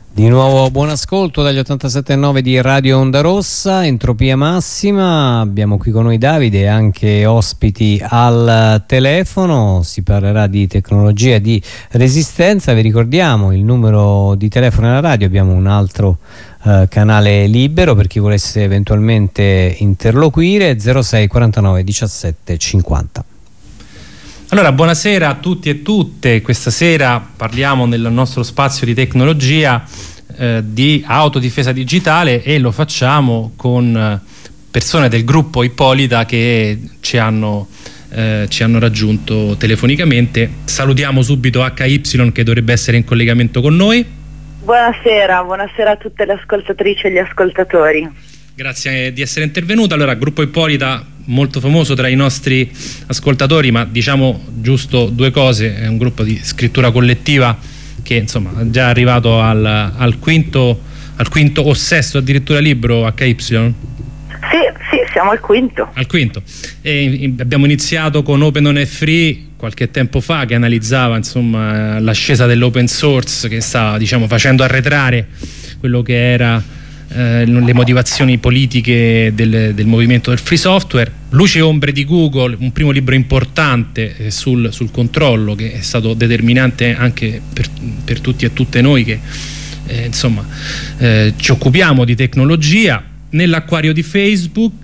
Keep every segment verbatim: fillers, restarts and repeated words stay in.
Di nuovo buon ascolto dagli ottantasette virgola nove di Radio Onda Rossa, Entropia Massima. Abbiamo qui con noi Davide e anche ospiti al telefono. Si parlerà di tecnologia e di resistenza. Vi ricordiamo il numero di telefono alla radio, abbiamo un altro eh, canale libero per chi volesse eventualmente interloquire, zero sei quarantanove diciassette cinquanta. Allora, buonasera a tutti e tutte. Questa sera parliamo nel nostro spazio di tecnologia eh, di autodifesa digitale e lo facciamo con eh, persone del gruppo Ippolita che ci hanno, eh, ci hanno raggiunto telefonicamente. Salutiamo subito H Y che dovrebbe essere in collegamento con noi. Buonasera, buonasera a tutte le ascoltatrici e gli ascoltatori. Grazie di essere intervenuta. Allora, gruppo Ippolita, molto famoso tra i nostri ascoltatori, ma diciamo giusto due cose: è un gruppo di scrittura collettiva che insomma è già arrivato al, al quinto al quinto o sesto addirittura libro. H Y? Sì, sì, siamo al quinto al quinto e abbiamo iniziato con Open On e Free qualche tempo fa, che analizzava insomma l'ascesa dell'open source, che stava diciamo facendo arretrare quello che era Eh, le motivazioni politiche del, del movimento del free software. Luce e ombre di Google, un primo libro importante eh, sul, sul controllo, che è stato determinante anche per, per tutti e tutte noi che eh, insomma eh, ci occupiamo di tecnologia. Nell'acquario di Facebook,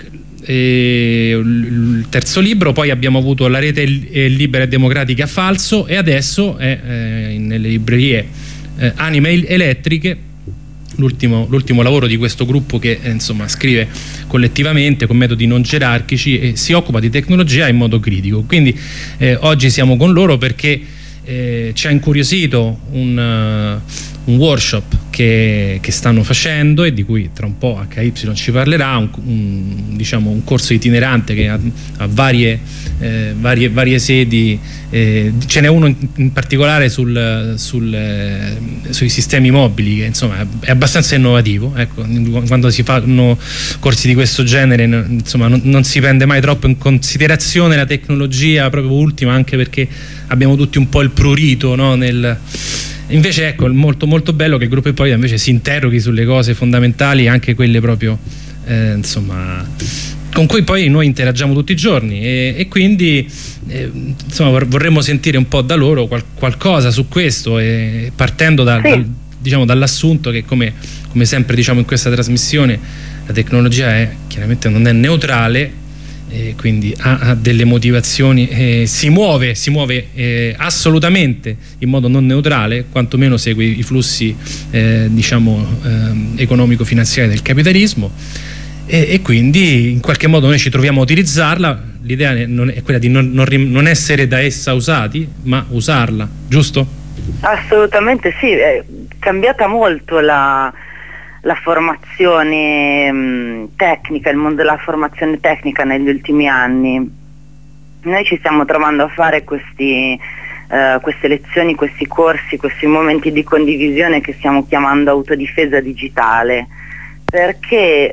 eh, il terzo libro. Poi abbiamo avuto La rete libera e democratica falso, e adesso è eh, nelle librerie eh, Anime elettriche, l'ultimo, l'ultimo lavoro di questo gruppo che eh, insomma scrive collettivamente con metodi non gerarchici e si occupa di tecnologia in modo critico. Quindi eh, oggi siamo con loro perché eh, ci ha incuriosito un, uh, un workshop che, che stanno facendo e di cui tra un po' H Y ci parlerà, un, un, diciamo un corso itinerante che ha, ha varie, eh, varie, varie sedi. Eh, ce n'è uno in, in particolare sul, sul, eh, sui sistemi mobili, che insomma è abbastanza innovativo. Ecco, quando si fanno corsi di questo genere insomma non, non si prende mai troppo in considerazione la tecnologia proprio ultima, anche perché abbiamo tutti un po' il prurito, no? Nel, invece ecco, è molto molto bello che il gruppo poi invece si interroghi sulle cose fondamentali, anche quelle proprio eh, insomma con cui poi noi interagiamo tutti i giorni, e, e quindi eh, insomma vorremmo sentire un po' da loro qual qualcosa su questo, e partendo da, sì. dal, diciamo, dall'assunto che come, come sempre diciamo in questa trasmissione la tecnologia è chiaramente non è neutrale, e quindi ha, ha delle motivazioni, eh, si muove, si muove eh, assolutamente in modo non neutrale, quantomeno segue i flussi eh, diciamo eh, economico-finanziari del capitalismo. E, e quindi in qualche modo noi ci troviamo a utilizzarla. L'idea è quella di non, non, non essere da essa usati, ma usarla, giusto? Assolutamente sì, è cambiata molto la, la formazione mh, tecnica, il mondo della formazione tecnica negli ultimi anni. Noi ci stiamo trovando a fare questi, uh, queste lezioni, questi corsi, questi momenti di condivisione che stiamo chiamando autodifesa digitale. Perché,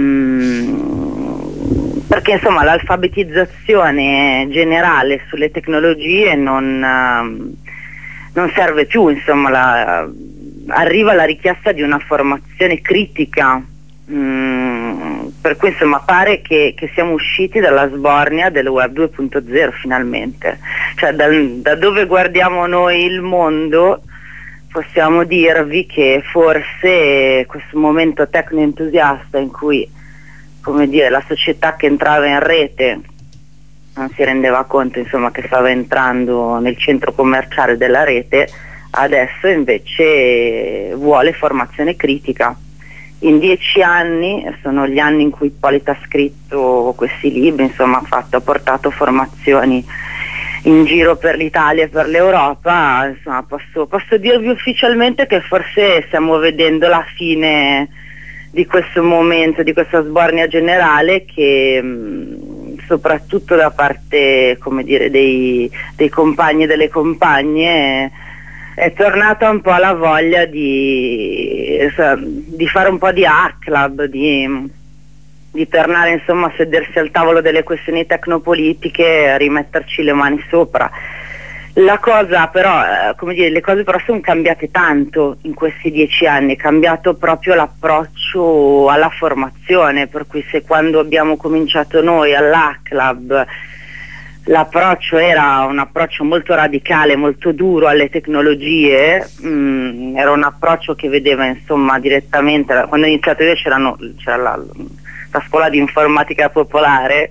mh, perché insomma l'alfabetizzazione generale sulle tecnologie non, uh, non serve più, insomma la, arriva la richiesta di una formazione critica, mh, per cui insomma pare che, che siamo usciti dalla sbornia del web due punto zero finalmente, cioè da, da dove guardiamo noi il mondo possiamo dirvi che forse questo momento tecno-entusiasta in cui, come dire, la società che entrava in rete non si rendeva conto insomma che stava entrando nel centro commerciale della rete, adesso invece vuole formazione critica. In dieci anni, sono gli anni in cui Ippolita ha scritto questi libri, insomma ha, fatto, ha portato formazioni in giro per l'Italia e per l'Europa, insomma posso, posso dirvi ufficialmente che forse stiamo vedendo la fine di questo momento, di questa sbornia generale che mh, soprattutto da parte, come dire, dei, dei compagni e delle compagne è tornata un po' la voglia di, di fare un po' di hack club, di di tornare insomma a sedersi al tavolo delle questioni tecnopolitiche e a rimetterci le mani sopra. La cosa però, eh, come dire, le cose però sono cambiate tanto in questi dieci anni, è cambiato proprio l'approccio alla formazione, per cui se quando abbiamo cominciato noi all'A-Club l'approccio era un approccio molto radicale, molto duro alle tecnologie, mh, era un approccio che vedeva insomma direttamente, quando ho iniziato io c'erano, c'era la, la scuola di informatica popolare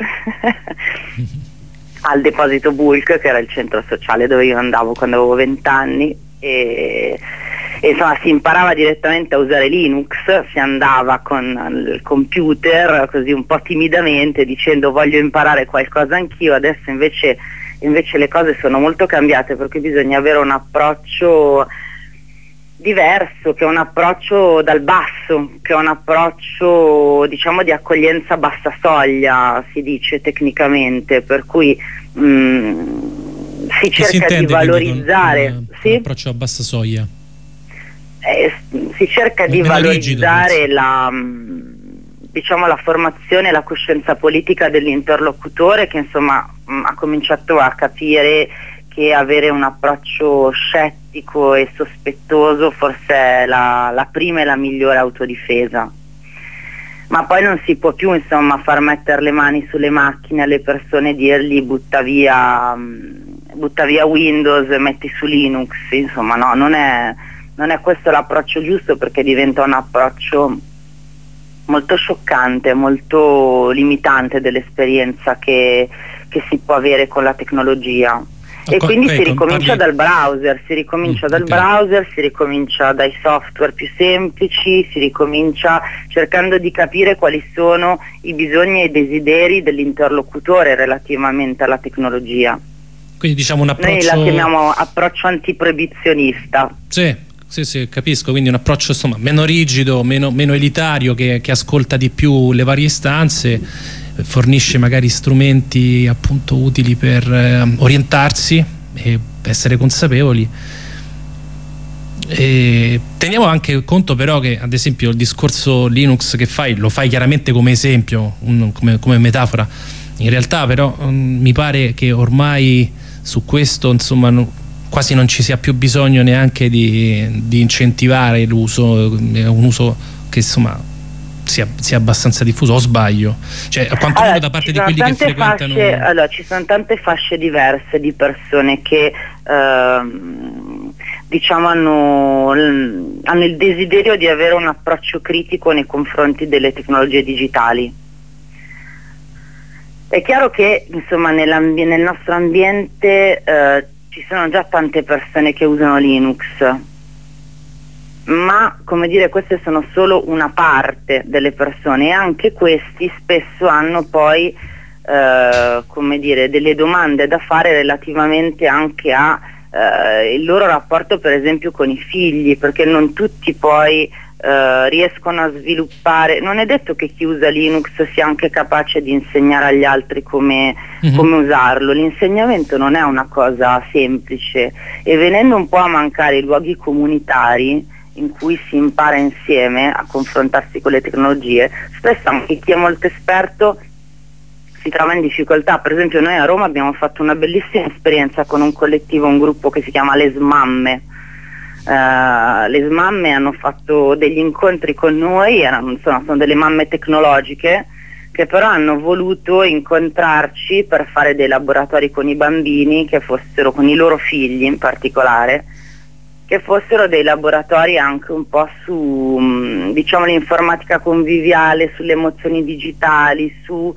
al deposito Bulk, che era il centro sociale dove io andavo quando avevo vent'anni, e, e insomma si imparava direttamente a usare Linux, si andava con il computer così un po' timidamente dicendo voglio imparare qualcosa anch'io. Adesso invece, invece le cose sono molto cambiate, perché bisogna avere un approccio diverso, che è un approccio dal basso, che è un approccio diciamo di accoglienza a bassa soglia, si dice tecnicamente, per cui mh, si che cerca si di valorizzare con, uh, sì? approccio a bassa soglia, eh, si cerca di valorizzare rigido, la diciamo la formazione e la coscienza politica dell'interlocutore, che insomma mh, ha cominciato a capire che avere un approccio scettico e sospettoso forse è la, la prima e la migliore autodifesa. Ma poi non si può più insomma far mettere le mani sulle macchine alle persone e dirgli butta via, butta via Windows e metti su Linux, insomma no, non è, non è questo l'approccio giusto, perché diventa un approccio molto scioccante, molto limitante dell'esperienza che, che si può avere con la tecnologia. E Co- quindi okay, si ricomincia parli... dal browser, si ricomincia mm, dal okay. browser, si ricomincia dai software più semplici, si ricomincia cercando di capire quali sono i bisogni e i desideri dell'interlocutore relativamente alla tecnologia. Quindi diciamo un approccio... Noi la chiamiamo approccio antiproibizionista. Sì, sì, sì, capisco, quindi un approccio insomma meno rigido, meno, meno elitario, che, che ascolta di più le varie istanze, fornisce magari strumenti appunto utili per eh, orientarsi e essere consapevoli. E teniamo anche conto però che ad esempio il discorso Linux che fai lo fai chiaramente come esempio, un, come, come metafora, in realtà però um, mi pare che ormai su questo insomma no, quasi non ci sia più bisogno neanche di, di incentivare l'uso, è un uso che insomma sia, sia abbastanza diffuso, o sbaglio? Cioè, quantomeno allora, da parte di quelli che frequentano... Fasce, allora, ci sono tante fasce diverse di persone che ehm, diciamo hanno, hanno il desiderio di avere un approccio critico nei confronti delle tecnologie digitali. È chiaro che insomma nel nostro ambiente eh, ci sono già tante persone che usano Linux, ma come dire queste sono solo una parte delle persone, e anche questi spesso hanno poi eh, come dire delle domande da fare relativamente anche a eh, il loro rapporto per esempio con i figli, perché non tutti poi eh, riescono a sviluppare, non è detto che chi usa Linux sia anche capace di insegnare agli altri come, mm-hmm. come usarlo. L'insegnamento non è una cosa semplice, e venendo un po' a mancare i luoghi comunitari in cui si impara insieme a confrontarsi con le tecnologie, spesso anche chi è molto esperto si trova in difficoltà. Per esempio noi a Roma abbiamo fatto una bellissima esperienza con un collettivo, un gruppo che si chiama Le Smamme. Uh, le Smamme hanno fatto degli incontri con noi, erano, insomma, sono delle mamme tecnologiche che però hanno voluto incontrarci per fare dei laboratori con i bambini, che fossero con i loro figli in particolare, che fossero dei laboratori anche un po' su diciamo l'informatica conviviale, sulle emozioni digitali, su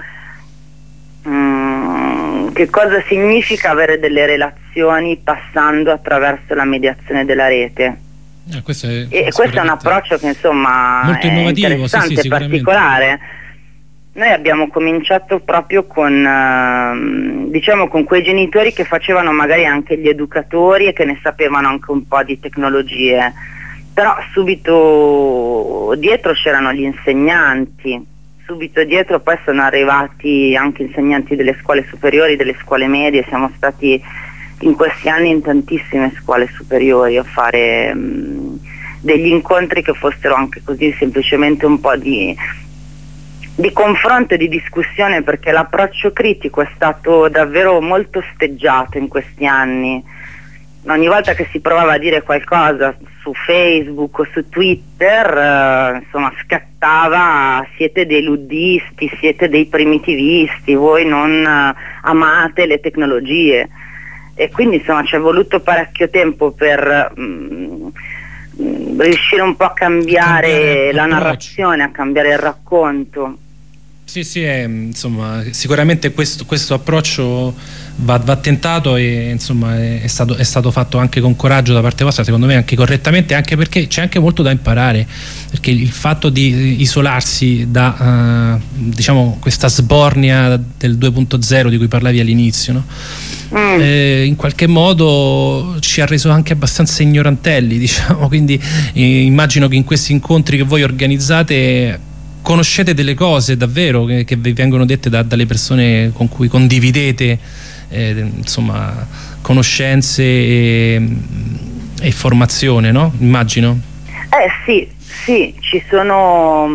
um, che cosa significa avere delle relazioni passando attraverso la mediazione della rete. Eh, questo è, e questo è un approccio che insomma molto è interessante, sì, sì, particolare. Noi abbiamo cominciato proprio con eh, diciamo con quei genitori che facevano magari anche gli educatori e che ne sapevano anche un po' di tecnologie, però subito dietro c'erano gli insegnanti, subito dietro poi sono arrivati anche insegnanti delle scuole superiori, delle scuole medie. Siamo stati in questi anni in tantissime scuole superiori a fare mh, degli incontri che fossero anche così semplicemente un po' di di confronto e di discussione, perché l'approccio critico è stato davvero molto osteggiato in questi anni. ogni volta che si provava a dire qualcosa su Facebook o su Twitter, eh, insomma, scattava: siete dei luddisti, siete dei primitivisti, voi non eh, amate le tecnologie. E quindi insomma ci è voluto parecchio tempo per mh, mh, riuscire un po' a cambiare, cambiare la narrazione, a cambiare il racconto. Sì, sì, è, insomma, sicuramente questo, questo approccio va, va tentato e insomma è, è, stato, è stato fatto anche con coraggio da parte vostra, secondo me anche correttamente, anche perché c'è anche molto da imparare, perché il fatto di isolarsi da uh, diciamo questa sbornia del due punto zero di cui parlavi all'inizio, no? Mm. Eh, in qualche modo ci ha reso anche abbastanza ignorantelli, diciamo, quindi eh, immagino che in questi incontri che voi organizzate conoscete delle cose davvero che, che vi vengono dette da, dalle persone con cui condividete eh, insomma conoscenze e, e formazione, no? Immagino. Eh sì, sì, ci sono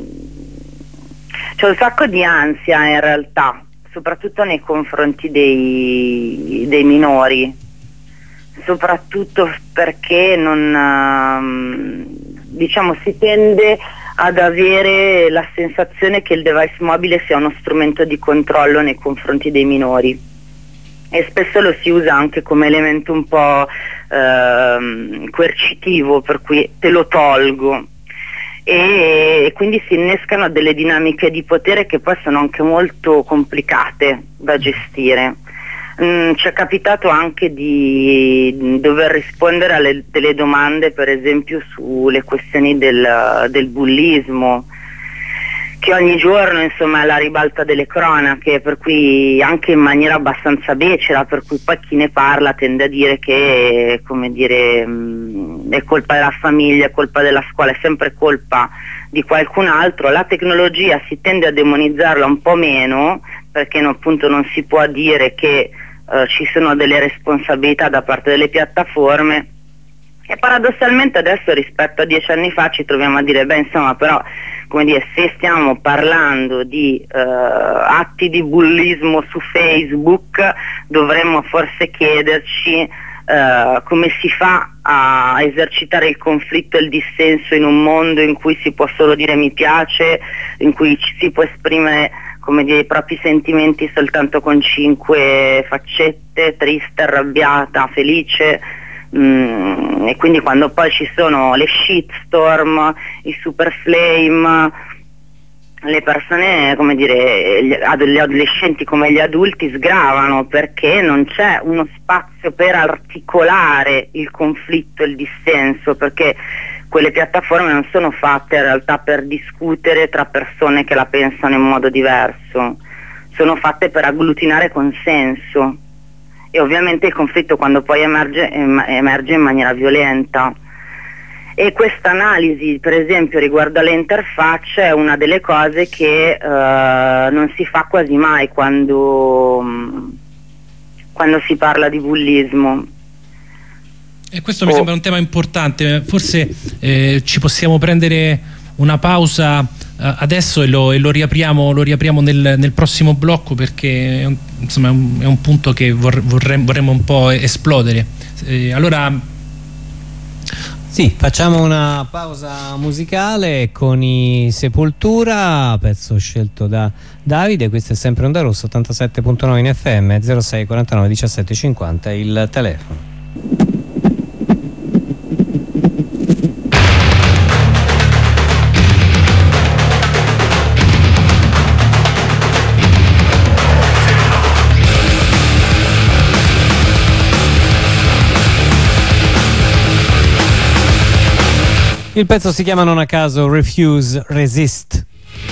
c'è un sacco di ansia in realtà, soprattutto nei confronti dei, dei minori, soprattutto perché non diciamo si tende ad avere la sensazione che il device mobile sia uno strumento di controllo nei confronti dei minori, e spesso lo si usa anche come elemento un po' ehm, coercitivo, per cui te lo tolgo, e, e quindi si innescano delle dinamiche di potere che poi sono anche molto complicate da gestire. Mm, ci è capitato anche di dover rispondere alle delle domande, per esempio sulle questioni del, del bullismo, che ogni giorno insomma è alla ribalta delle cronache, per cui anche in maniera abbastanza becera, per cui poi chi ne parla tende a dire che, come dire, mh, è colpa della famiglia, è colpa della scuola, è sempre colpa di qualcun altro. La tecnologia si tende a demonizzarla un po' meno, perché no, appunto non si può dire che Uh, ci sono delle responsabilità da parte delle piattaforme, e paradossalmente adesso rispetto a dieci anni fa ci troviamo a dire beh insomma però, come dire, se stiamo parlando di uh, atti di bullismo su Facebook, dovremmo forse chiederci uh, come si fa a esercitare il conflitto e il dissenso in un mondo in cui si può solo dire mi piace, in cui ci si può esprimere, come dire, i propri sentimenti soltanto con cinque faccette: triste, arrabbiata, felice. Mm, e quindi quando poi ci sono le shitstorm, i super flame, le persone, come dire, gli adolescenti come gli adulti sgravano, perché non c'è uno spazio per articolare il conflitto e il dissenso, perché quelle piattaforme non sono fatte in realtà per discutere tra persone che la pensano in modo diverso, sono fatte per agglutinare consenso, e ovviamente il conflitto quando poi emerge, emerge in maniera violenta. E questa analisi, per esempio, riguardo alle interfacce, è una delle cose che uh, non si fa quasi mai quando, quando si parla di bullismo. E questo mi oh. sembra un tema importante. Forse eh, ci possiamo prendere una pausa eh, adesso e lo, e lo riapriamo, lo riapriamo nel, nel prossimo blocco, perché è un, insomma, è un, è un punto che vor, vorremmo, vorremmo un po' esplodere. Eh, allora sì, facciamo una pausa musicale con i Sepoltura, pezzo scelto da Davide. Questo è sempre Onda Rossa, ottantasette punto nove in F M, zero sei quarantanove diciassette cinquanta il telefono. Il pezzo si chiama non a caso Refuse, Resist.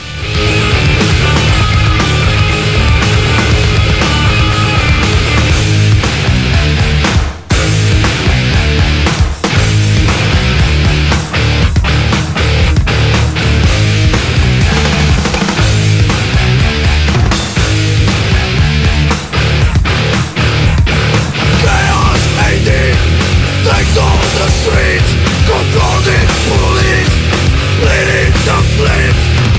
Chaos A D takes on the streets, controlled police, leading the flames.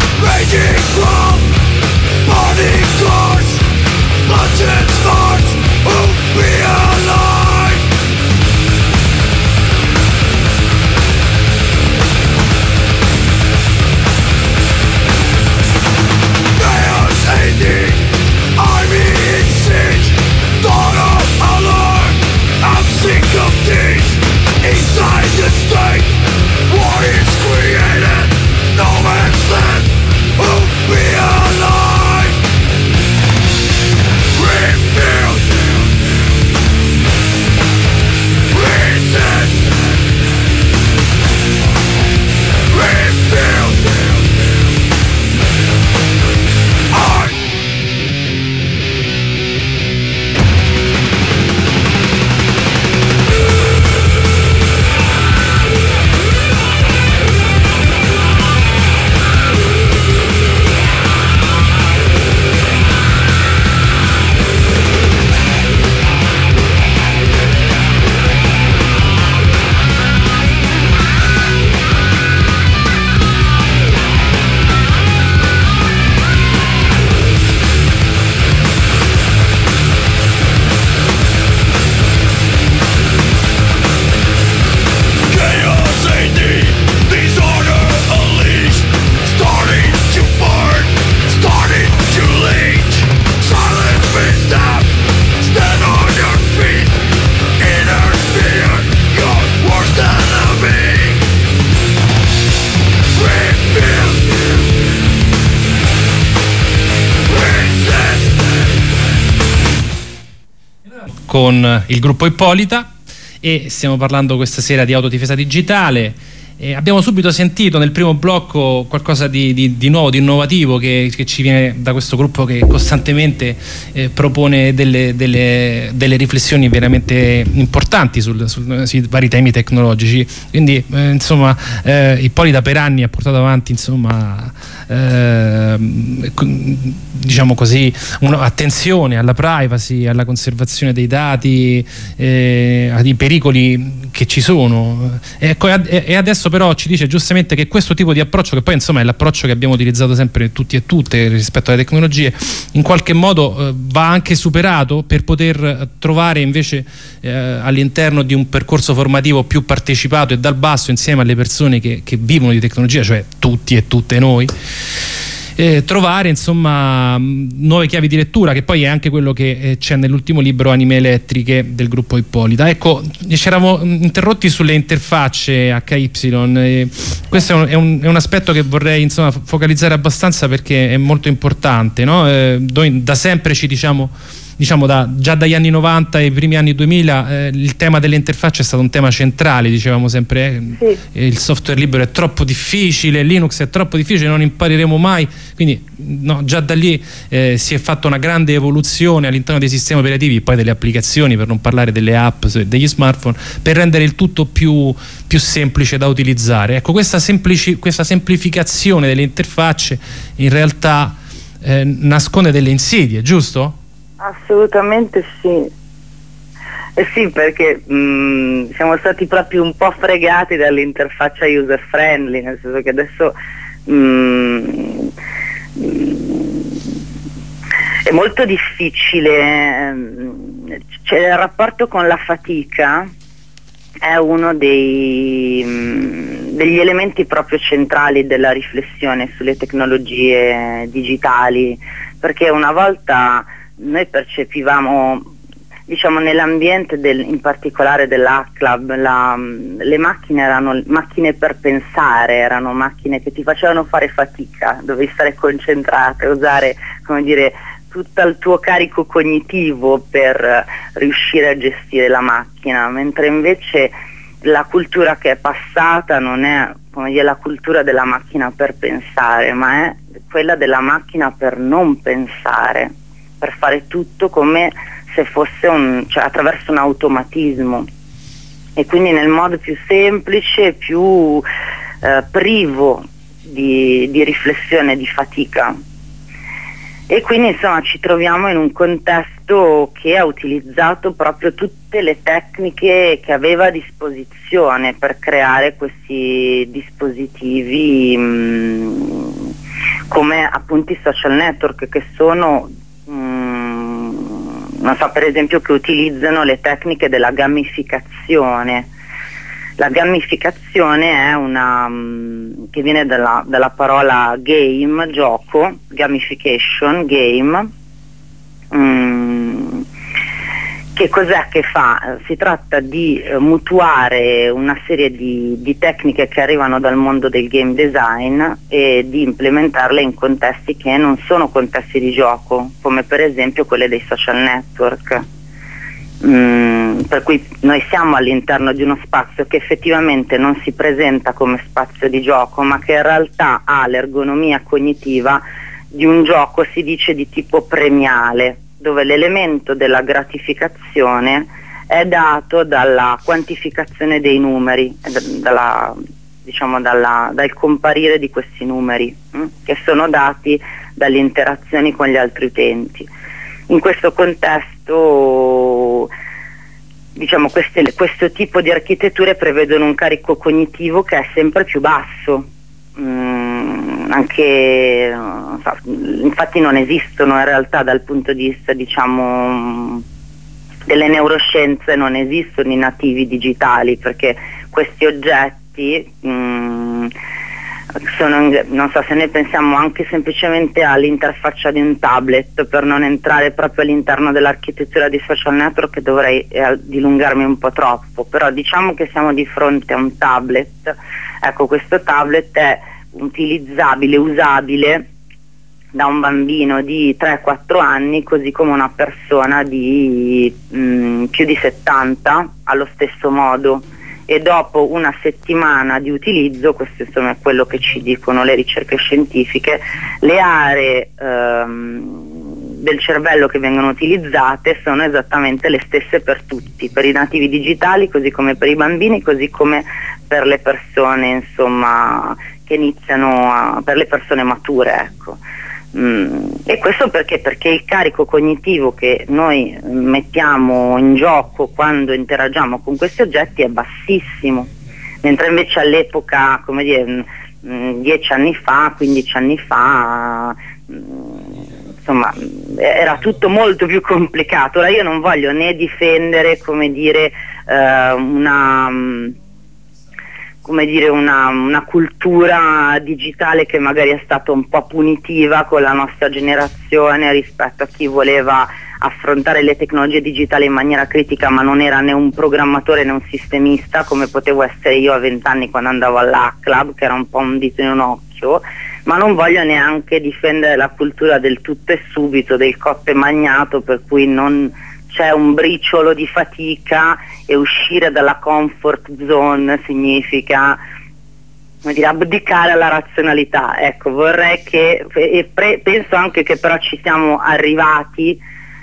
con il gruppo Ippolita e stiamo parlando questa sera di autodifesa digitale. Eh, abbiamo subito sentito nel primo blocco qualcosa di, di, di nuovo, di innovativo che, che ci viene da questo gruppo che costantemente eh, propone delle, delle, delle riflessioni veramente importanti sul, sul, sui vari temi tecnologici. Quindi eh, insomma eh, Ippolita per anni ha portato avanti insomma eh, diciamo così un'attenzione alla privacy, alla conservazione dei dati, eh, ai pericoli che ci sono. Ecco, e adesso però ci dice giustamente che questo tipo di approccio, che poi insomma è l'approccio che abbiamo utilizzato sempre tutti e tutte rispetto alle tecnologie, in qualche modo eh, va anche superato per poter trovare invece eh, all'interno di un percorso formativo più partecipato e dal basso insieme alle persone che, che vivono di tecnologia, cioè tutti e tutte noi, Eh, trovare insomma nuove chiavi di lettura, che poi è anche quello che eh, c'è nell'ultimo libro Anime Elettriche del gruppo Ippolita. Ecco, ci eravamo interrotti sulle interfacce H Y, e questo è un, è, un, è un aspetto che vorrei insomma focalizzare abbastanza perché è molto importante, no? Eh, noi da sempre ci diciamo diciamo da, già dagli anni novanta e i primi anni duemila eh, il tema delle interfacce è stato un tema centrale, dicevamo sempre eh, sì. Il software libero è troppo difficile, Linux è troppo difficile, non impareremo mai, quindi no, già da lì eh, si è fatta una grande evoluzione all'interno dei sistemi operativi, poi delle applicazioni, per non parlare delle app, degli smartphone, per rendere il tutto più, più semplice da utilizzare. Ecco, questa, semplici, questa semplificazione delle interfacce in realtà eh, nasconde delle insidie, giusto? Assolutamente sì, eh sì, perché mh, siamo stati proprio un po' fregati dall'interfaccia user friendly, nel senso che adesso mh, è molto difficile, cioè, il rapporto con la fatica è uno dei, mh, degli elementi proprio centrali della riflessione sulle tecnologie digitali, perché una volta noi percepivamo, diciamo, nell'ambiente del, in particolare dell'Hack Club, la, le macchine erano macchine per pensare, erano macchine che ti facevano fare fatica, dovevi stare concentrato, usare, come dire, tutto il tuo carico cognitivo per riuscire a gestire la macchina, mentre invece la cultura che è passata non è, come dire, la cultura della macchina per pensare, ma è quella della macchina per non pensare, per fare tutto come se fosse un, cioè attraverso un automatismo, e quindi nel modo più semplice, più eh, privo di, di riflessione, di fatica. E quindi insomma ci troviamo in un contesto che ha utilizzato proprio tutte le tecniche che aveva a disposizione per creare questi dispositivi mh, come appunto i social network, che sono non so, per esempio, che utilizzano le tecniche della gamificazione. La gamificazione è una mh, che viene dalla, dalla parola game, gioco, gamification, game. Mm, che cos'è che fa? Si tratta di eh, mutuare una serie di, di tecniche che arrivano dal mondo del game design e di implementarle in contesti che non sono contesti di gioco, come per esempio quelle dei social network. Mm, per cui noi siamo all'interno di uno spazio che effettivamente non si presenta come spazio di gioco, ma che in realtà ha l'ergonomia cognitiva di un gioco, si dice, di tipo premiale, dove l'elemento della gratificazione è dato dalla quantificazione dei numeri, dalla, diciamo dalla, dal comparire di questi numeri, hm, che sono dati dalle interazioni con gli altri utenti. In questo contesto, diciamo, queste, questo tipo di architetture prevedono un carico cognitivo che è sempre più basso. Mm, anche non so, infatti non esistono in realtà dal punto di vista, diciamo, delle neuroscienze, non esistono i nativi digitali, perché questi oggetti mm, sono, non so, se noi pensiamo anche semplicemente all'interfaccia di un tablet, per non entrare proprio all'interno dell'architettura di social network dovrei eh, dilungarmi un po' troppo, però diciamo che siamo di fronte a un tablet. Ecco, questo tablet è utilizzabile, usabile da un bambino di tre quattro anni, così come una persona di mh, più di settanta allo stesso modo, e dopo una settimana di utilizzo, questo insomma è quello che ci dicono le ricerche scientifiche, le aree ehm, del cervello che vengono utilizzate sono esattamente le stesse per tutti, per i nativi digitali così come per i bambini, così come per le persone insomma che iniziano a, per le persone mature, ecco. Mm, e questo perché? Perché il carico cognitivo che noi mettiamo in gioco quando interagiamo con questi oggetti è bassissimo, mentre invece all'epoca, come dire, dieci anni fa, quindici anni fa, insomma, era tutto molto più complicato. Ora io non voglio né difendere, come dire, eh, una... come dire una, una cultura digitale che magari è stata un po' punitiva con la nostra generazione rispetto a chi voleva affrontare le tecnologie digitali in maniera critica, ma non era né un programmatore né un sistemista come potevo essere io a vent'anni quando andavo all'A-Club, che era un po' un dito in un occhio. Ma non voglio neanche difendere la cultura del tutto e subito, del cotto e magnato, per cui non c'è un briciolo di fatica e uscire dalla comfort zone significa, come dire, abdicare alla razionalità. Ecco, vorrei che, e pre, penso anche che però ci siamo arrivati,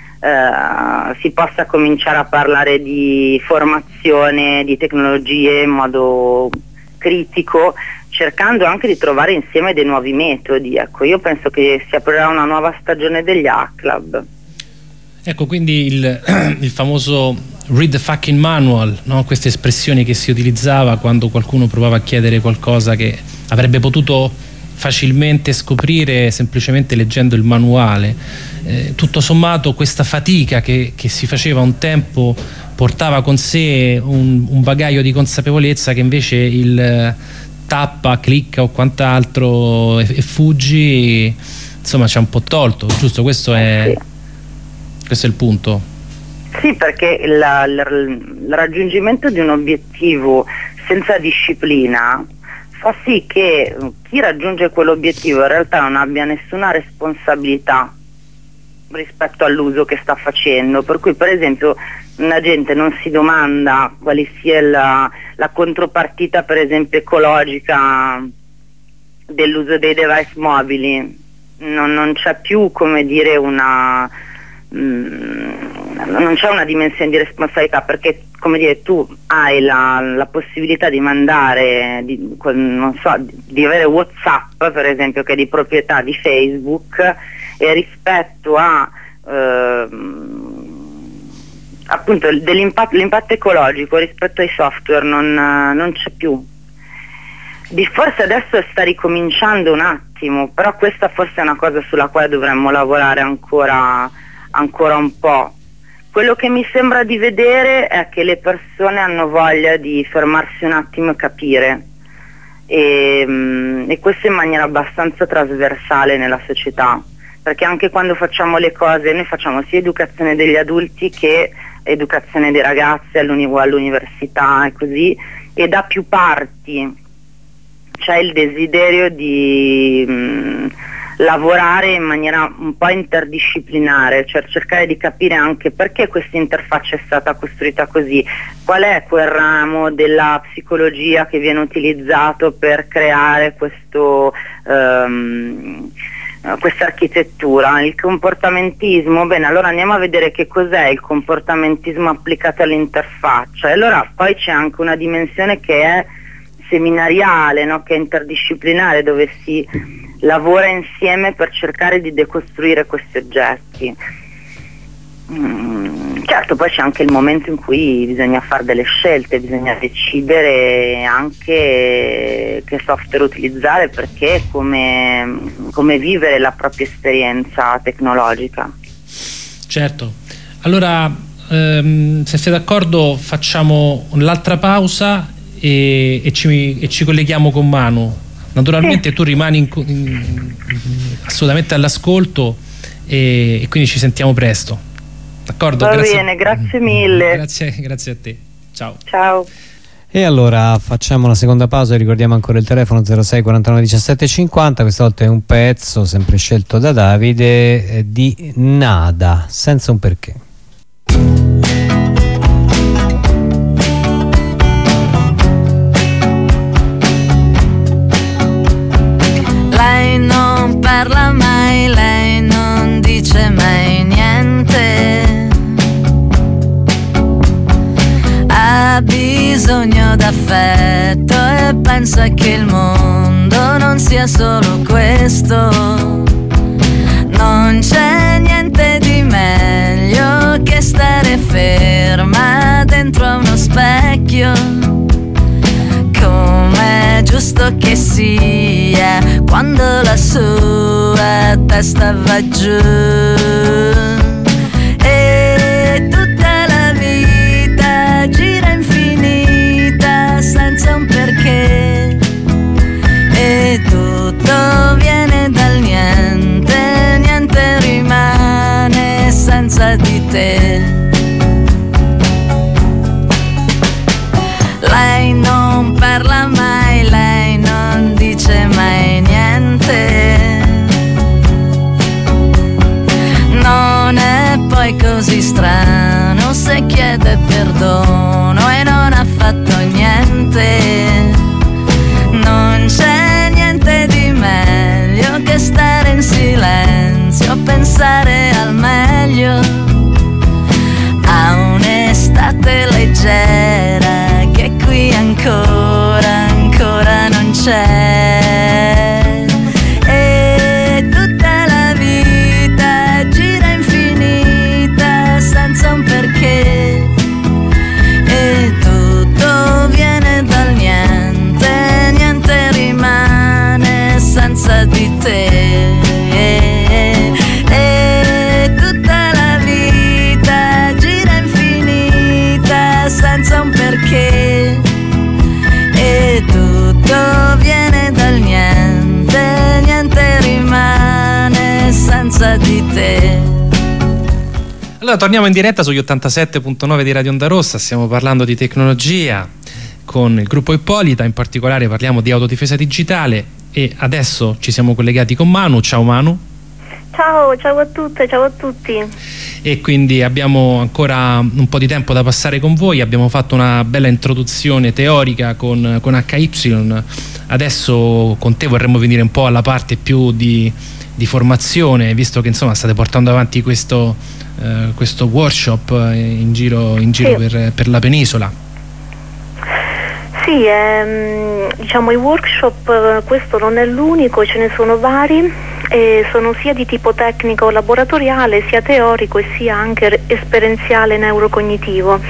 eh, si possa cominciare a parlare di formazione, di tecnologie in modo critico, cercando anche di trovare insieme dei nuovi metodi. Ecco, io penso che si aprirà una nuova stagione degli A-Club. Ecco, quindi il, il famoso read the fucking manual, no? Queste espressioni che si utilizzava quando qualcuno provava a chiedere qualcosa che avrebbe potuto facilmente scoprire semplicemente leggendo il manuale. Eh, tutto sommato questa fatica che, che si faceva un tempo portava con sé un, un bagaglio di consapevolezza che invece il tappa, clicca o quant'altro e, e fuggi, insomma, ci ha un po' tolto, giusto? Questo è... Sì. Questo è il punto. Sì, perché la, la, il raggiungimento di un obiettivo senza disciplina fa sì che chi raggiunge quell'obiettivo in realtà non abbia nessuna responsabilità rispetto all'uso che sta facendo, per cui per esempio la gente non si domanda quale sia la, la contropartita per esempio ecologica dell'uso dei device mobili, non, non c'è più, come dire, una... non c'è una dimensione di responsabilità, perché, come dire, tu hai la, la possibilità di mandare di, non so, di avere WhatsApp per esempio, che è di proprietà di Facebook, e rispetto a ehm, appunto dell'impatto, l'impatto ecologico rispetto ai software non, non c'è più. Di forse adesso sta ricominciando un attimo, però questa forse è una cosa sulla quale dovremmo lavorare ancora ancora un po'. Quello che mi sembra di vedere è che le persone hanno voglia di fermarsi un attimo e capire, e, e questo in maniera abbastanza trasversale nella società, perché anche quando facciamo le cose noi facciamo sia educazione degli adulti che educazione dei ragazzi all'uni- all'università e così, e da più parti c'è il desiderio di mh, lavorare in maniera un po' interdisciplinare, cioè cercare di capire anche perché questa interfaccia è stata costruita così, qual è quel ramo della psicologia che viene utilizzato per creare questo, um, questa architettura. Il comportamentismo, bene, allora andiamo a vedere che cos'è il comportamentismo applicato all'interfaccia, e allora poi c'è anche una dimensione che è seminariale, no? Che è interdisciplinare, dove si lavora insieme per cercare di decostruire questi oggetti. Mm, certo, poi c'è anche il momento in cui bisogna fare delle scelte, bisogna decidere anche che software utilizzare, perché come, come vivere la propria esperienza tecnologica. Certo. Allora, ehm, se sei d'accordo, facciamo l'altra pausa e, e, ci, e ci colleghiamo con Manu. Naturalmente tu rimani in, in, assolutamente all'ascolto, e, e quindi ci sentiamo presto, d'accordo? Va grazie. bene, grazie mille. Grazie, grazie a te. Ciao. Ciao. E allora facciamo una seconda pausa e ricordiamo ancora il telefono zero sei quarantanove diciassette cinquanta. Questa volta è un pezzo sempre scelto da Davide, eh, di Nada, Senza un perché. Lei non parla mai, lei non dice mai niente, ha bisogno d'affetto e pensa che il mondo non sia solo questo. Non c'è niente di meglio che stare ferma dentro a uno specchio, com'è giusto che sia quando la sua testa va giù. E tutta la vita gira infinita senza un perché, e tutto viene dal niente, niente rimane senza di te. Lei non parla mai, lei non dice mai niente, non è poi così strano se chiede perdono e non ha fatto niente. Non c'è niente di meglio che stare in silenzio, pensare al meglio, a un'estate leggera che qui ancora, ancora non c'è. E tutta la vita gira infinita senza un perché, e tutto viene dal niente, niente rimane senza di te. E tutta la vita gira infinita senza un perché, e tutto viene dal niente, niente rimane senza di te. Allora torniamo in diretta sugli ottantasette punto nove di Radio Onda Rossa, stiamo parlando di tecnologia con il gruppo Ippolita, in particolare parliamo di autodifesa digitale e adesso ci siamo collegati con Manu. Ciao Manu. Ciao, ciao a tutte, ciao a tutti. E quindi abbiamo ancora un po' di tempo da passare con voi, abbiamo fatto una bella introduzione teorica con, con H Y, adesso con te vorremmo venire un po' alla parte più di, di formazione, visto che insomma state portando avanti questo, eh, questo workshop in giro, in giro sì. per, per la penisola. Sì, ehm, diciamo i workshop, questo non è l'unico, ce ne sono vari, e sono sia di tipo tecnico o laboratoriale, sia teorico e sia anche esperienziale neurocognitivo.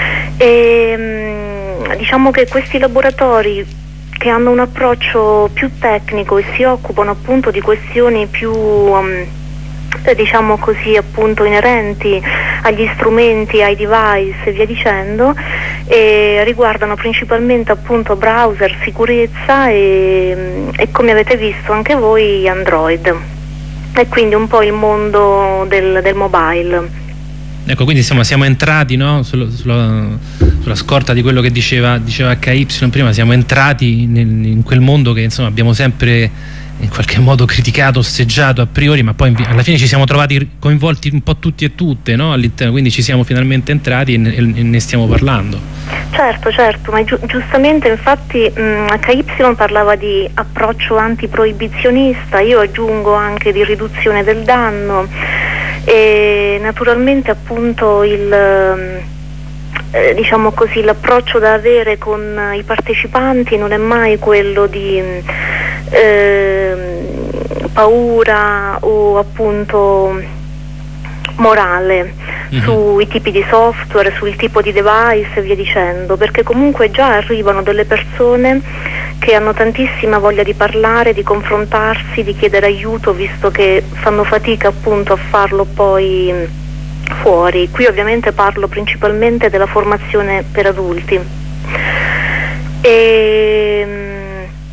E, diciamo che questi laboratori che hanno un approccio più tecnico e si occupano appunto di questioni più um, diciamo così appunto inerenti agli strumenti, ai device e via dicendo, e riguardano principalmente appunto browser, sicurezza e, e come avete visto anche voi Android, e quindi un po' il mondo del, del mobile. Ecco, quindi siamo, siamo entrati, no, sulla, sulla, sulla scorta di quello che diceva, diceva H Y prima, siamo entrati nel, in quel mondo che insomma abbiamo sempre in qualche modo criticato, osteggiato a priori, ma poi alla fine ci siamo trovati coinvolti un po' tutti e tutte, no? All'interno, quindi ci siamo finalmente entrati e ne, e ne stiamo parlando. Certo, certo, ma giu- giustamente infatti mh, H Y parlava di approccio antiproibizionista, io aggiungo anche di riduzione del danno, e naturalmente appunto il eh, diciamo così l'approccio da avere con i partecipanti non è mai quello di eh, paura o appunto morale mm-hmm. sui tipi di software, sul tipo di device e via dicendo, perché comunque già arrivano delle persone che hanno tantissima voglia di parlare, di confrontarsi, di chiedere aiuto, visto che fanno fatica appunto a farlo poi fuori. Qui ovviamente parlo principalmente della formazione per adulti. E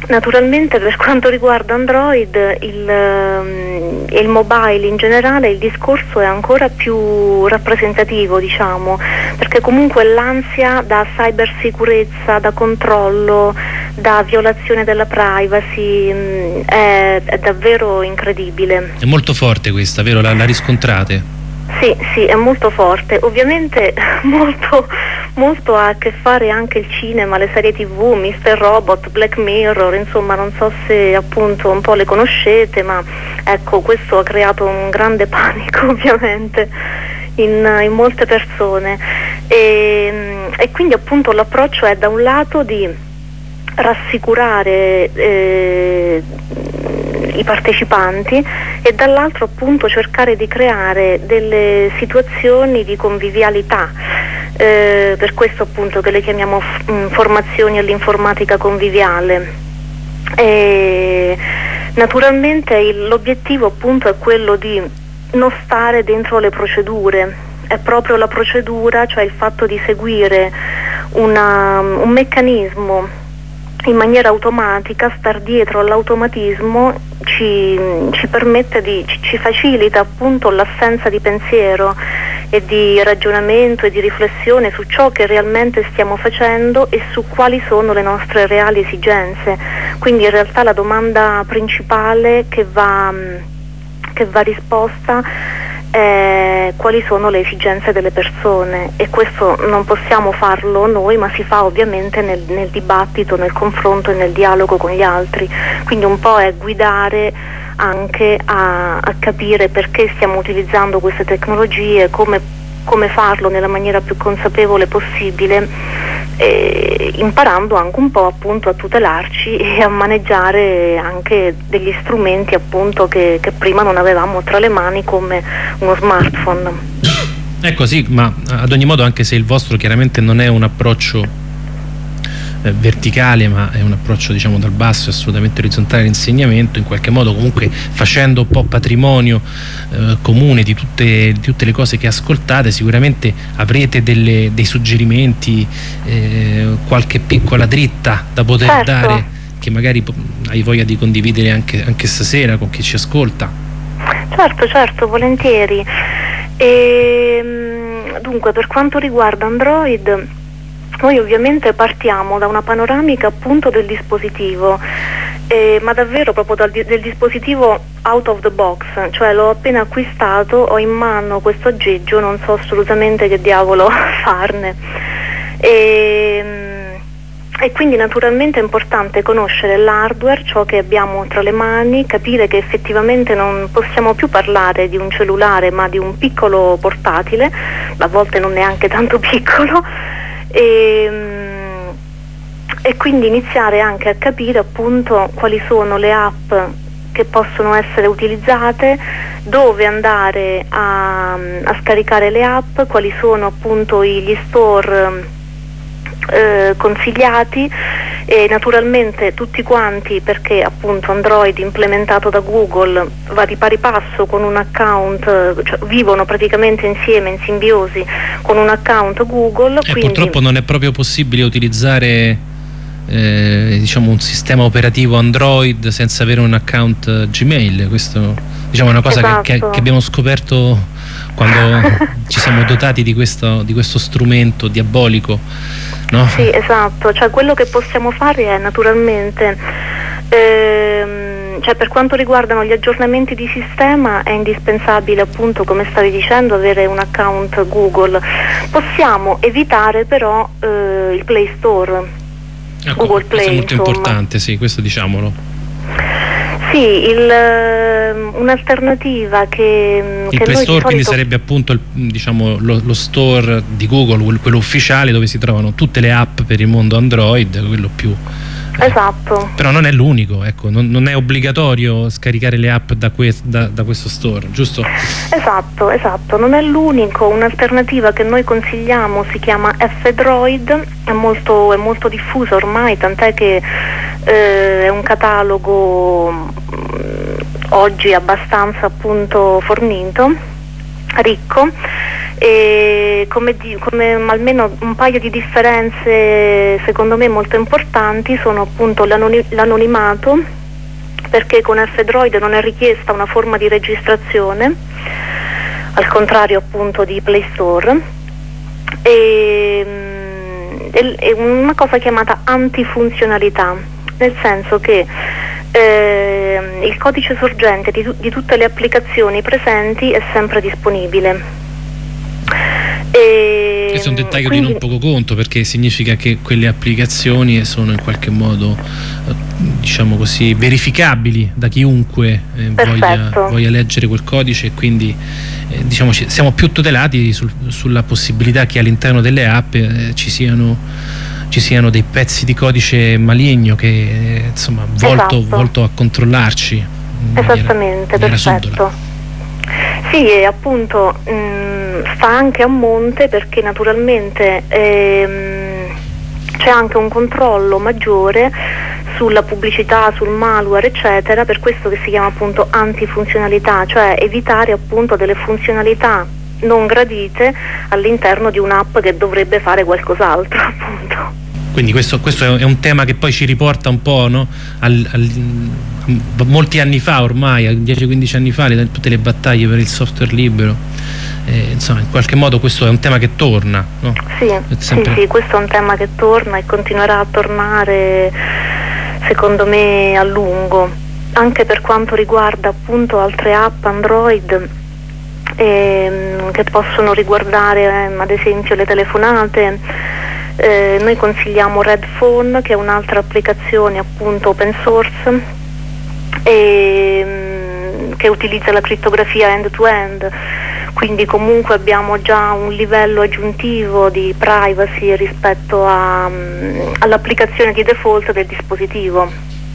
Naturalmente per quanto riguarda Android il, e il mobile in generale il discorso è ancora più rappresentativo, diciamo, perché comunque l'ansia da cybersicurezza, da controllo, da violazione della privacy mh, è, è davvero incredibile. È molto forte questa, vero? La, la riscontrate? Sì, sì, è molto forte. Ovviamente molto, molto ha a che fare anche il cinema, le serie tv, mister Robot, Black Mirror, insomma non so se appunto un po' le conoscete, ma ecco, questo ha creato un grande panico ovviamente in, in molte persone e, e quindi appunto l'approccio è da un lato di rassicurare eh, i partecipanti e dall'altro appunto cercare di creare delle situazioni di convivialità, eh, per questo appunto che le chiamiamo f- mh, formazioni all'informatica conviviale. E naturalmente il, l'obiettivo appunto è quello di non stare dentro le procedure, è proprio la procedura, cioè il fatto di seguire una, un meccanismo in maniera automatica, star dietro all'automatismo ci, ci permette di, ci, ci facilita appunto l'assenza di pensiero e di ragionamento e di riflessione su ciò che realmente stiamo facendo e su quali sono le nostre reali esigenze. Quindi in realtà la domanda principale che va, che va risposta è quali sono le esigenze delle persone, e questo non possiamo farlo noi, ma si fa ovviamente nel, nel dibattito, nel confronto e nel dialogo con gli altri. Quindi un po' è guidare anche a, a capire perché stiamo utilizzando queste tecnologie, come, come farlo nella maniera più consapevole possibile, e imparando anche un po' appunto a tutelarci e a maneggiare anche degli strumenti appunto che, che prima non avevamo tra le mani, come uno smartphone. Ecco, sì, ma ad ogni modo, anche se il vostro chiaramente non è un approccio eh, verticale, ma è un approccio diciamo dal basso, assolutamente orizzontale all'insegnamento, in qualche modo comunque facendo un po' patrimonio eh, comune di tutte, di tutte le cose che ascoltate, sicuramente avrete delle, dei suggerimenti, eh, qualche piccola dritta da poter certo. dare, che magari hai voglia di condividere anche, anche stasera con chi ci ascolta. Certo, certo, volentieri. E, dunque, per quanto riguarda Android, noi ovviamente partiamo da una panoramica appunto del dispositivo, eh, ma davvero proprio dal, del dispositivo out of the box, cioè l'ho appena acquistato, ho in mano questo aggeggio, non so assolutamente che diavolo farne. E, E quindi naturalmente è importante conoscere l'hardware, ciò che abbiamo tra le mani, capire che effettivamente non possiamo più parlare di un cellulare ma di un piccolo portatile, a volte non neanche tanto piccolo, e, e quindi iniziare anche a capire appunto quali sono le app che possono essere utilizzate, dove andare a, a scaricare le app, quali sono appunto gli store Eh, consigliati, e naturalmente tutti quanti, perché appunto Android implementato da Google va di pari passo con un account, cioè vivono praticamente insieme in simbiosi con un account Google. E quindi purtroppo non è proprio possibile utilizzare eh, diciamo un sistema operativo Android senza avere un account Gmail. Questo diciamo è una cosa esatto. che, che, che abbiamo scoperto quando ci siamo dotati di questo, di questo strumento diabolico, no? Sì, esatto, cioè quello che possiamo fare è naturalmente ehm, cioè per quanto riguardano gli aggiornamenti di sistema è indispensabile appunto, come stavi dicendo, avere un account Google. Possiamo evitare però eh, il Play Store, ecco, Google Play, questo è molto insomma. importante, sì, questo diciamolo. Sì, il, un'alternativa che il che Play noi Store di quindi solito... sarebbe appunto il, diciamo lo, lo store di Google, quello ufficiale dove si trovano tutte le app per il mondo Android, quello più eh. Esatto. Però non è l'unico, ecco, non, non è obbligatorio scaricare le app da, que, da, da questo store, giusto? Esatto, esatto, non è l'unico. Un'alternativa che noi consigliamo si chiama F-Droid, è molto, è molto diffusa ormai, tant'è che eh, è un catalogo mh, oggi abbastanza appunto fornito, ricco, e come, di, come almeno un paio di differenze secondo me molto importanti sono appunto l'anoni- l'anonimato, perché con F-Droid non è richiesta una forma di registrazione, al contrario appunto di Play Store, e, e una cosa chiamata antifunzionalità, nel senso che eh, il codice sorgente di, di tutte le applicazioni presenti è sempre disponibile. E questo è un dettaglio quindi, di non poco conto, perché significa che quelle applicazioni sono in qualche modo diciamo così verificabili da chiunque eh, voglia, voglia leggere quel codice, e quindi eh, diciamo siamo più tutelati sul, sulla possibilità che all'interno delle app eh, ci siano ci siano dei pezzi di codice maligno che eh, insomma volto, esatto. volto a controllarci. Esattamente, maniera, perfetto. maniera sì, e appunto mh, sta anche a monte, perché naturalmente ehm, c'è anche un controllo maggiore sulla pubblicità, sul malware eccetera, per questo che si chiama appunto antifunzionalità, cioè evitare appunto delle funzionalità non gradite all'interno di un'app che dovrebbe fare qualcos'altro appunto. Quindi questo, questo è un tema che poi ci riporta un po', no? al, al, a molti anni fa ormai, a dieci quindici anni fa, le, tutte le battaglie per il software libero, eh, insomma in qualche modo questo è un tema che torna, no? Sì, sempre... sì, sì, questo è un tema che torna e continuerà a tornare secondo me a lungo, anche per quanto riguarda appunto altre app Android ehm, che possono riguardare ehm, ad esempio le telefonate. Eh, noi consigliamo Red Phone, che è un'altra applicazione appunto open source e, mh, che utilizza la crittografia end-to-end, quindi comunque abbiamo già un livello aggiuntivo di privacy rispetto a, mh, all'applicazione di default del dispositivo.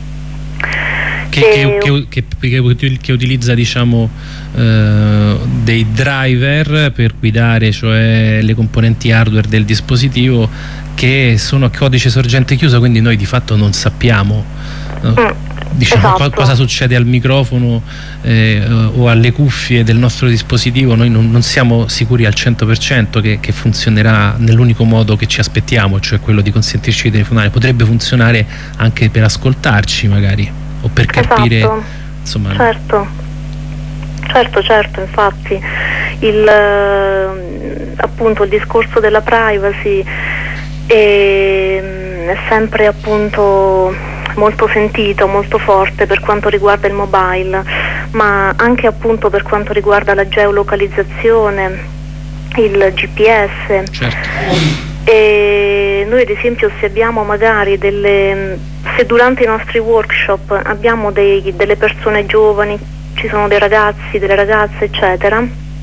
Che, che, che, che, che utilizza diciamo eh, dei driver per guidare, cioè le componenti hardware del dispositivo, che sono a codice sorgente chiuso, quindi noi di fatto non sappiamo no? mm, diciamo, esatto. cosa succede al microfono eh, o alle cuffie del nostro dispositivo. Noi non, non siamo sicuri al cento per cento che, che funzionerà nell'unico modo che ci aspettiamo, cioè quello di consentirci di telefonare. Potrebbe funzionare anche per ascoltarci magari, o per capire, esatto. insomma. Certo, certo, certo, infatti il, eh, appunto il discorso della privacy è, è sempre appunto molto sentito, molto forte per quanto riguarda il mobile, ma anche appunto per quanto riguarda la geolocalizzazione, il G P S. Certo. E noi ad esempio se abbiamo magari delle, se durante i nostri workshop abbiamo dei, delle persone giovani, ci sono dei ragazzi, delle ragazze eccetera,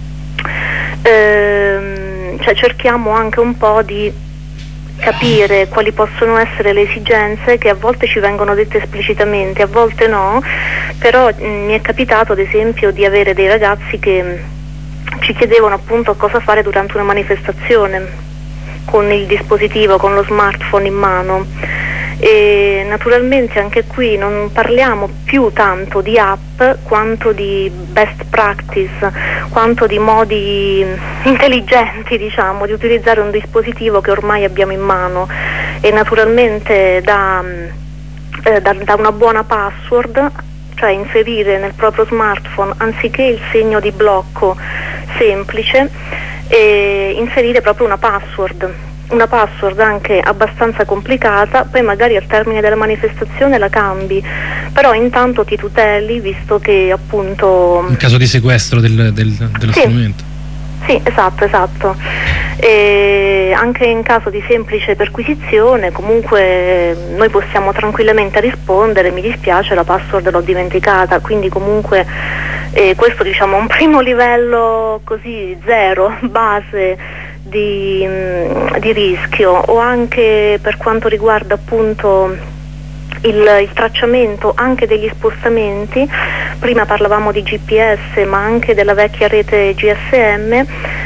ehm, cioè cerchiamo anche un po' di capire quali possono essere le esigenze che a volte ci vengono dette esplicitamente, a volte no, però mh, mi è capitato ad esempio di avere dei ragazzi che mh, ci chiedevano appunto cosa fare durante una manifestazione con il dispositivo, con lo smartphone in mano, e naturalmente anche qui non parliamo più tanto di app quanto di best practice, quanto di modi intelligenti diciamo di utilizzare un dispositivo che ormai abbiamo in mano, e naturalmente da, eh, da, da una buona password, cioè inserire nel proprio smartphone anziché il segno di blocco semplice e inserire proprio una password, una password anche abbastanza complicata, poi magari al termine della manifestazione la cambi, però intanto ti tuteli, visto che appunto in caso di sequestro del, del, dello sì, strumento. Sì, esatto, esatto. E anche in caso di semplice perquisizione comunque noi possiamo tranquillamente rispondere: mi dispiace, la password l'ho dimenticata, quindi comunque eh, questo diciamo è un primo livello così zero, base di, mh, di rischio. O anche per quanto riguarda appunto il, il tracciamento anche degli spostamenti, prima parlavamo di G P S ma anche della vecchia rete G S M,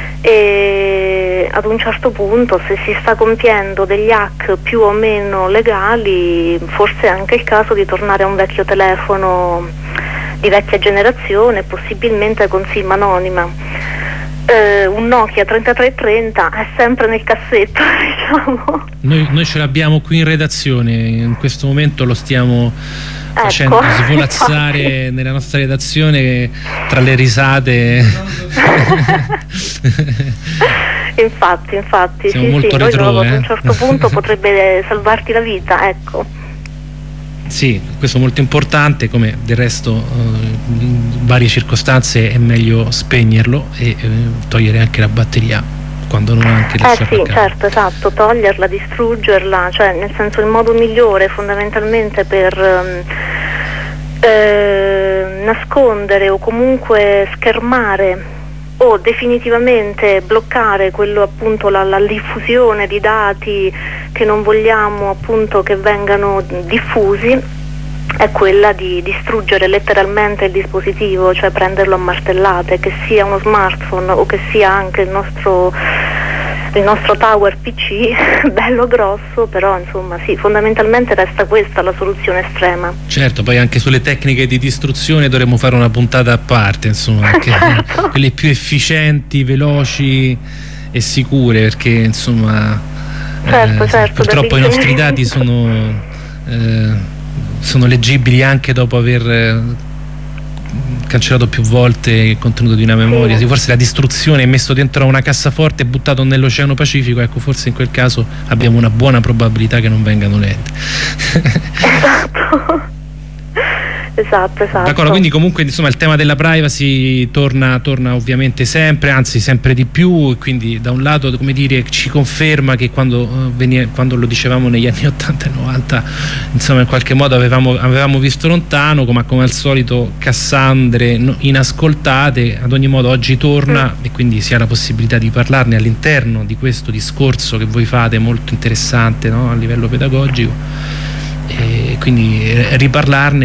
e ad un certo punto se si sta compiendo degli hack più o meno legali forse è anche il caso di tornare a un vecchio telefono di vecchia generazione, possibilmente con SIM anonima. Eh, un Nokia trentatré trenta è sempre nel cassetto, diciamo. Noi, noi ce l'abbiamo qui in redazione, in questo momento lo stiamo facendo ecco, svolazzare infatti. nella nostra redazione tra le risate. infatti, infatti, Siamo sì, molto sì, retro, poi eh? ad un certo punto potrebbe salvarti la vita, ecco. Sì, questo è molto importante, come del resto eh, in varie circostanze è meglio spegnerlo e eh, togliere anche la batteria quando non ha anche Eh lasciarla sì, a casa. certo, esatto, toglierla, distruggerla, cioè nel senso il modo migliore fondamentalmente per ehm, eh, nascondere o comunque schermare o definitivamente bloccare quello appunto la, la diffusione di dati che non vogliamo appunto che vengano diffusi è quella di distruggere letteralmente il dispositivo, cioè prenderlo a martellate, che sia uno smartphone o che sia anche il nostro il nostro tower P C bello grosso, però insomma sì, fondamentalmente resta questa la soluzione estrema. Certo, poi anche sulle tecniche di distruzione dovremmo fare una puntata a parte, insomma, anche Certo. quelle più efficienti, veloci e sicure, perché insomma Certo, eh, certo, purtroppo i da nostri big- dati sono, eh, sono leggibili anche dopo aver eh, cancellato più volte il contenuto di una memoria. Sì. Sì, forse la distruzione è messo dentro una cassaforte e buttato nell'Oceano Pacifico, ecco, forse in quel caso abbiamo una buona probabilità che non vengano lette. Esatto. Esatto, esatto. D'accordo, quindi comunque insomma il tema della privacy torna, torna ovviamente sempre, anzi sempre di più, e quindi da un lato, come dire, ci conferma che quando, uh, venia, quando lo dicevamo negli anni ottanta e novanta, insomma in qualche modo avevamo, avevamo visto lontano, ma come al solito Cassandre no, inascoltate, ad ogni modo oggi torna mm. e quindi si ha la possibilità di parlarne all'interno di questo discorso che voi fate, molto interessante, no, a livello pedagogico, e quindi riparlarne